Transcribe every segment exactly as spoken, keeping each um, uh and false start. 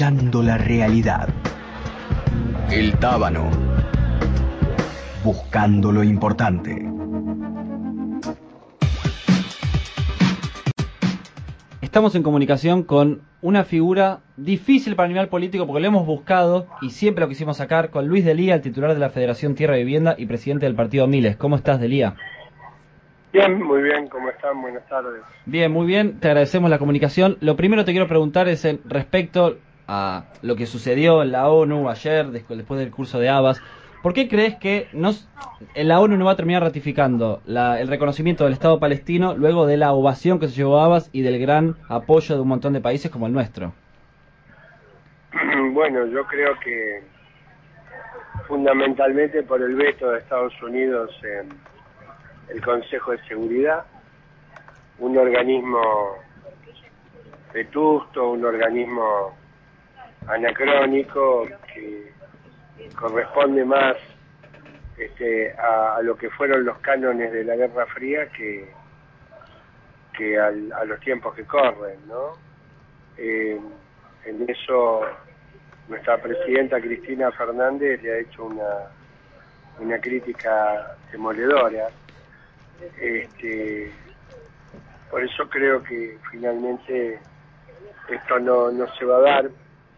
acechando la realidad. El Tábano, buscando lo importante. Estamos en comunicación con una figura difícil para el nivel político porque lo hemos buscado y siempre lo quisimos sacar, con Luis Delía, el titular de la Federación Tierra y Vivienda y presidente del partido Miles. ¿Cómo estás, Delía? Bien, muy bien, ¿cómo están? Buenas tardes. Bien, muy bien, te agradecemos la comunicación. Lo primero que te quiero preguntar es en respecto a lo que sucedió en la ONU ayer, después del curso de Abbas. ¿Por qué crees que no, en la ONU no va a terminar ratificando la, el reconocimiento del Estado palestino luego de la ovación que se llevó a Abbas y del gran apoyo de un montón de países como el nuestro? Bueno, yo creo que fundamentalmente por el veto de Estados Unidos en el Consejo de Seguridad, un organismo vetusto, un organismo anacrónico que corresponde más este, a, a lo que fueron los cánones de la Guerra Fría que, que al, a los tiempos que corren, ¿no? Eh, en eso nuestra presidenta Cristina Fernández le ha hecho una, una crítica demoledora. Este, por eso creo que finalmente esto no, no se va a dar.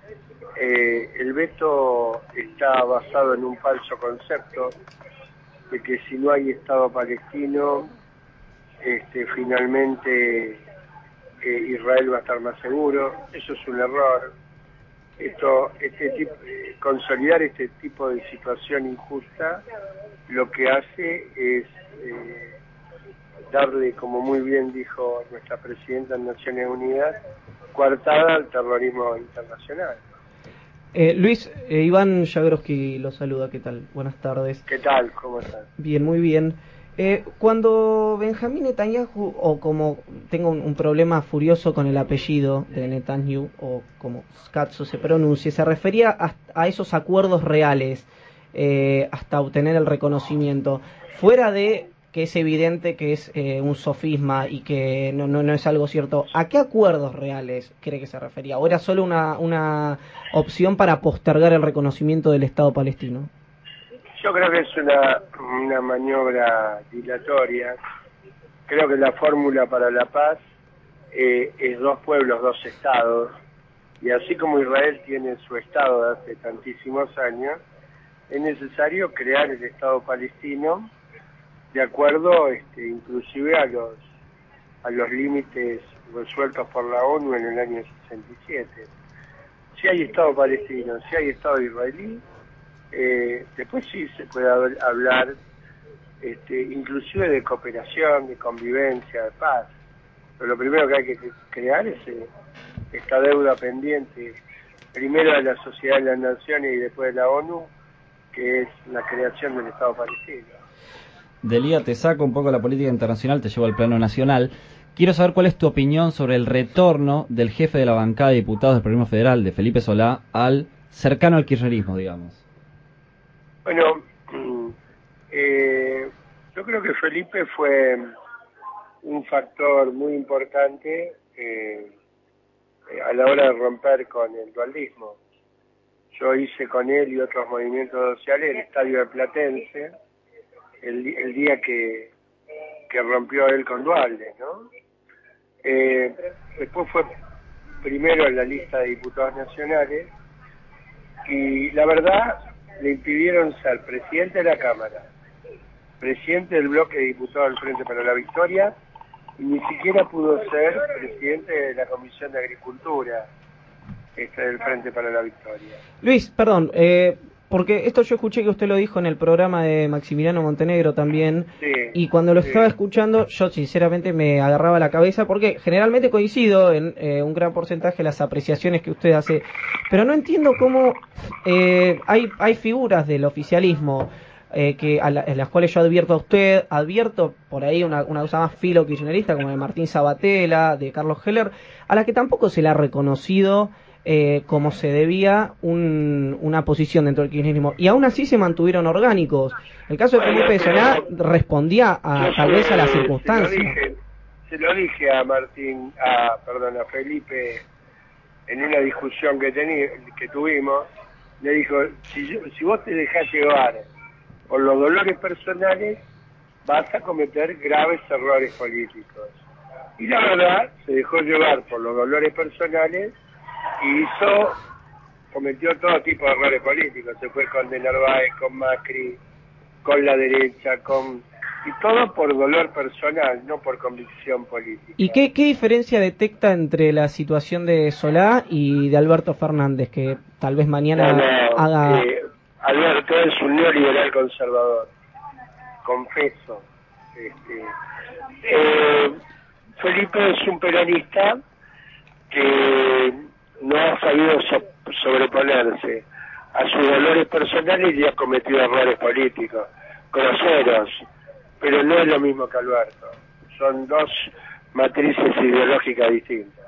Eh, el veto está basado en un falso concepto de que si no hay Estado palestino, este, finalmente eh, Israel va a estar más seguro. Eso es un error. Esto, este tipo, eh, consolidar este tipo de situación injusta lo que hace es eh, darle, como muy bien dijo nuestra presidenta en Naciones Unidas, coartada al terrorismo internacional. Eh, Luis, eh, Iván Jagroski lo saluda, ¿qué tal? Buenas tardes. ¿Qué tal? ¿Cómo estás? Bien, muy bien. Eh, cuando Benjamín Netanyahu, o como tengo un, un problema furioso con el apellido de Netanyahu, o como Scatzo se pronuncie, se refería a, a esos acuerdos reales eh, hasta obtener el reconocimiento, fuera de que es evidente que es eh, un sofisma y que no, no, no es algo cierto. ¿A qué acuerdos reales cree que se refería? ¿O era solo una, una opción para postergar el reconocimiento del Estado palestino? Yo creo que es una, una maniobra dilatoria. Creo que la fórmula para la paz eh, es dos pueblos, dos estados. Y así como Israel tiene su estado de hace tantísimos años, es necesario crear el Estado palestino de acuerdo este, inclusive a los a los límites resueltos por la ONU en el año sesenta y siete. Si hay Estado palestino, si hay Estado israelí, eh, después sí se puede hablar este, inclusive de cooperación, de convivencia, de paz. Pero lo primero que hay que crear es eh, esta deuda pendiente, primero de la Sociedad de las Naciones y después de la ONU, que es la creación del Estado palestino. Delía, te saco un poco de la política internacional, te llevo al plano nacional. Quiero saber cuál es tu opinión sobre el retorno del jefe de la bancada de diputados del Programa Federal, de Felipe Solá, al cercano al kirchnerismo, digamos. Bueno, eh, yo creo que Felipe fue un factor muy importante eh, a la hora de romper con el dualdismo. Yo hice con él y otros movimientos sociales el Estadio de Platense, El, el día que, que rompió él con Dualde, ¿no? Eh, después fue primero en la lista de diputados nacionales y la verdad le impidieron ser presidente de la Cámara, presidente del bloque de diputados del Frente para la Victoria y ni siquiera pudo ser presidente de la Comisión de Agricultura este, del Frente para la Victoria. Luis, perdón, eh... porque esto yo escuché que usted lo dijo en el programa de Maximiliano Montenegro también, sí, y cuando lo sí. estaba escuchando yo sinceramente me agarraba la cabeza, porque generalmente coincido en eh, un gran porcentaje de las apreciaciones que usted hace, pero no entiendo cómo eh, hay, hay figuras del oficialismo eh, que a, la, a las cuales yo advierto a usted, advierto por ahí una, una cosa más filo kirchnerista como de Martín Sabatella, de Carlos Heller, a la que tampoco se le ha reconocido Eh, como se debía un, una posición dentro del kirchnerismo, y aún así se mantuvieron orgánicos. El caso de Felipe Solá respondía a, tal vez a las circunstancias. Se lo dije, se lo dije a Martín, a, perdón, a Felipe en una discusión que, tení, que tuvimos, le dijo, si, yo, si vos te dejás llevar por los dolores personales, vas a cometer graves errores políticos. Y la verdad, se dejó llevar por los dolores personales y hizo, cometió todo tipo de errores políticos. Se fue con De Narváez, con Macri, con la derecha, con y todo por dolor personal, no por convicción política. ¿Y qué, qué diferencia detecta entre la situación de Solá y de Alberto Fernández, que tal vez mañana no, no, haga... Eh, Alberto es un neoliberal conservador, confeso. Este, eh, Felipe es un peronista que no ha sabido so sobreponerse a sus dolores personales y ha cometido errores políticos, groseros, pero no es lo mismo que Alberto. Son dos matrices ideológicas distintas.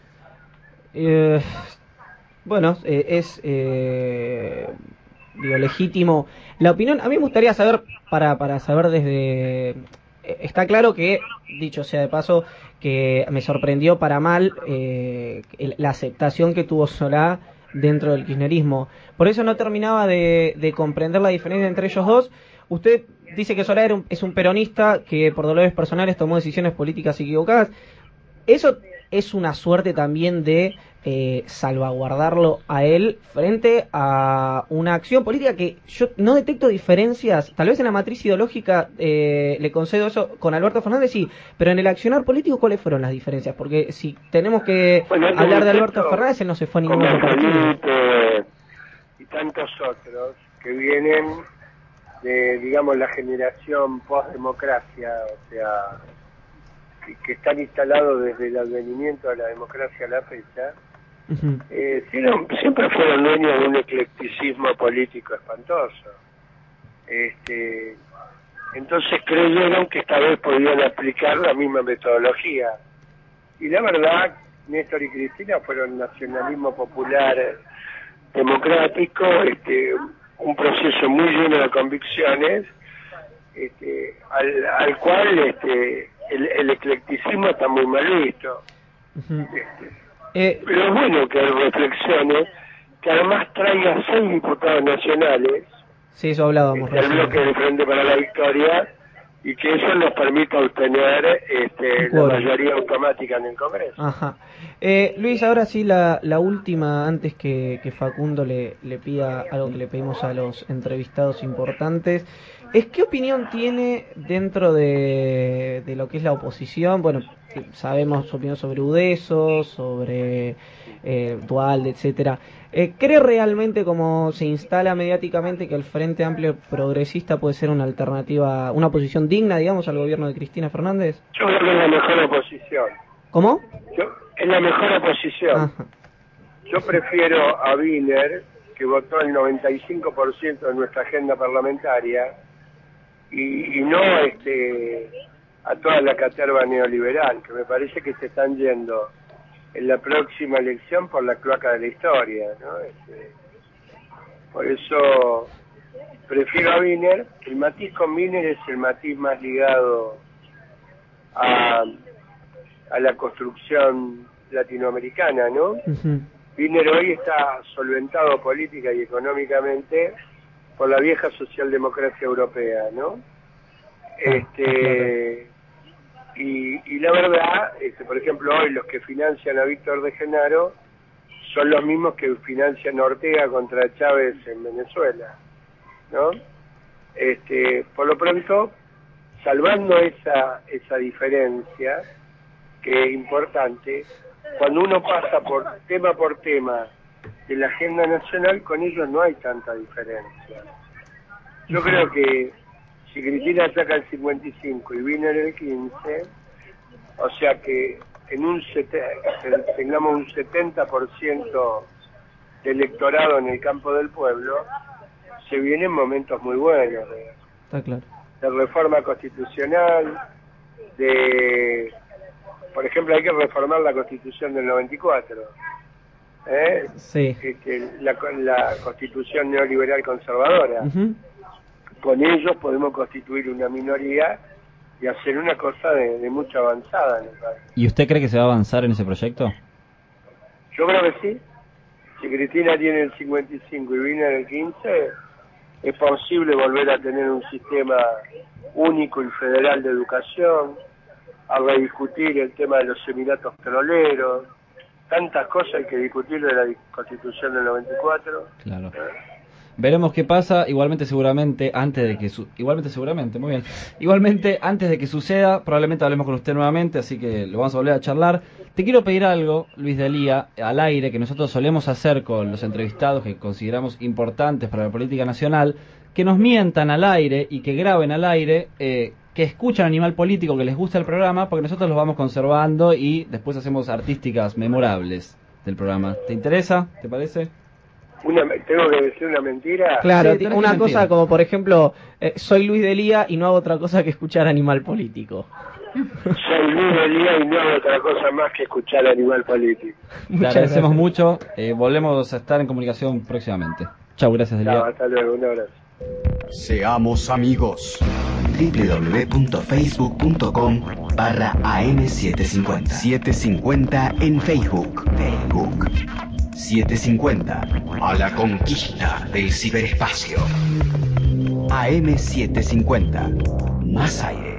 Eh, bueno, eh, es eh, digo, legítimo la opinión. A mí me gustaría saber, para, para saber desde... Eh, está claro que, dicho sea de paso, que me sorprendió para mal eh, el, la aceptación que tuvo Solá dentro del kirchnerismo. Por eso no terminaba de, de comprender la diferencia entre ellos dos. Usted dice que Solá era un, es un peronista que por dolores personales tomó decisiones políticas equivocadas. Eso es una suerte también de eh, salvaguardarlo a él frente a una acción política que yo no detecto diferencias. Tal vez en la matriz ideológica eh, le concedo eso con Alberto Fernández, sí, pero en el accionar político, ¿cuáles fueron las diferencias? Porque si tenemos que bueno, hablar de Alberto Fernández, él no se fue a ningún otro partido. Y tantos otros que vienen de, digamos, la generación post-democracia, o sea, que, que están instalados desde el advenimiento de la democracia a la fecha, uh-huh. eh, siempre, siempre fueron dueños de un eclecticismo político espantoso. Este, entonces creyeron que esta vez podían aplicar la misma metodología. Y la verdad, Néstor y Cristina fueron nacionalismo popular democrático, este, un proceso muy lleno de convicciones, este, al, al cual este, el, el eclecticismo está muy mal visto. Uh-huh. este, eh, pero es bueno que reflexione, que además traiga seis diputados nacionales, sí, eso hablábamos, este, el bloque del Frente para la Victoria, y que eso nos permita obtener este, la mayoría automática en el Congreso. Ajá. Eh, Luis, ahora sí la, la última, antes que, que Facundo le, le pida algo que le pedimos a los entrevistados importantes, es qué opinión tiene dentro de, de lo que es la oposición. Bueno, sabemos su opinión sobre Udeso, sobre eh, Duhalde, etcétera. Eh, ¿Cree realmente, como se instala mediáticamente, que el Frente Amplio Progresista puede ser una alternativa, una oposición digna, digamos, al gobierno de Cristina Fernández? Yo creo que es la mejor oposición. ¿Cómo? Yo, es la mejor oposición. Ajá. Yo prefiero a Wiener, que votó el noventa y cinco por ciento de nuestra agenda parlamentaria, y, y no este a toda la caterva neoliberal, que me parece que se están yendo en la próxima elección por la cloaca de la historia, ¿no? Este, por eso prefiero a Wiener. El matiz con Wiener es el matiz más ligado a, a la construcción latinoamericana, ¿no? Uh-huh. Wiener hoy está solventado política y económicamente por la vieja socialdemocracia europea, ¿no? Este... Y, y la verdad, este, por ejemplo, hoy los que financian a Víctor de Genaro son los mismos que financian a Ortega contra Chávez en Venezuela, ¿no? Este, por lo pronto, salvando esa esa diferencia, que es importante, cuando uno pasa por tema por tema de la agenda nacional, con ellos no hay tanta diferencia. Yo creo que si Cristina saca el cincuenta y cinco y Wiener el quince, o sea que en un sete, tengamos un setenta por ciento de electorado en el campo del pueblo, se vienen momentos muy buenos de, Está claro. de reforma constitucional, de, por ejemplo, hay que reformar la Constitución del noventa y cuatro, ¿eh? Sí. Este, la, la Constitución neoliberal conservadora. Uh-huh. Con ellos podemos constituir una minoría y hacer una cosa de, de mucha avanzada en el país. ¿Y usted cree que se va a avanzar en ese proyecto? Yo creo que sí. Si Cristina tiene el cincuenta y cinco y Birner el quince, es posible volver a tener un sistema único y federal de educación, a rediscutir el tema de los seminatos petroleros, tantas cosas hay que discutir de la Constitución del noventa y cuatro. Claro. Veremos qué pasa, igualmente seguramente, antes de que su igualmente seguramente, muy bien, igualmente antes de que suceda, probablemente hablemos con usted nuevamente, así que lo vamos a volver a charlar. Te quiero pedir algo, Luis Delía, al aire, que nosotros solemos hacer con los entrevistados que consideramos importantes para la política nacional, que nos mientan al aire y que graben al aire, eh, que escuchan Animal Político, que les gusta el programa, porque nosotros los vamos conservando y después hacemos artísticas memorables del programa. ¿Te interesa? ¿Te parece? Una, ¿Tengo que decir una mentira? Claro, Sí, una que cosa mentir. como por ejemplo, eh, soy Luis Delía y no hago otra cosa que escuchar Animal Político. Soy Luis Delía y no hago otra cosa más que escuchar Animal Político. Te Muchas agradecemos gracias. mucho, eh, volvemos a estar en comunicación próximamente. Chau, gracias Delía. Chao, hasta luego, un abrazo. Seamos amigos. w w w punto facebook punto com barra A M setecientos cincuenta. setecientos cincuenta en Facebook. Facebook. setecientos cincuenta. A la conquista del ciberespacio. A M setecientos cincuenta. Más aire.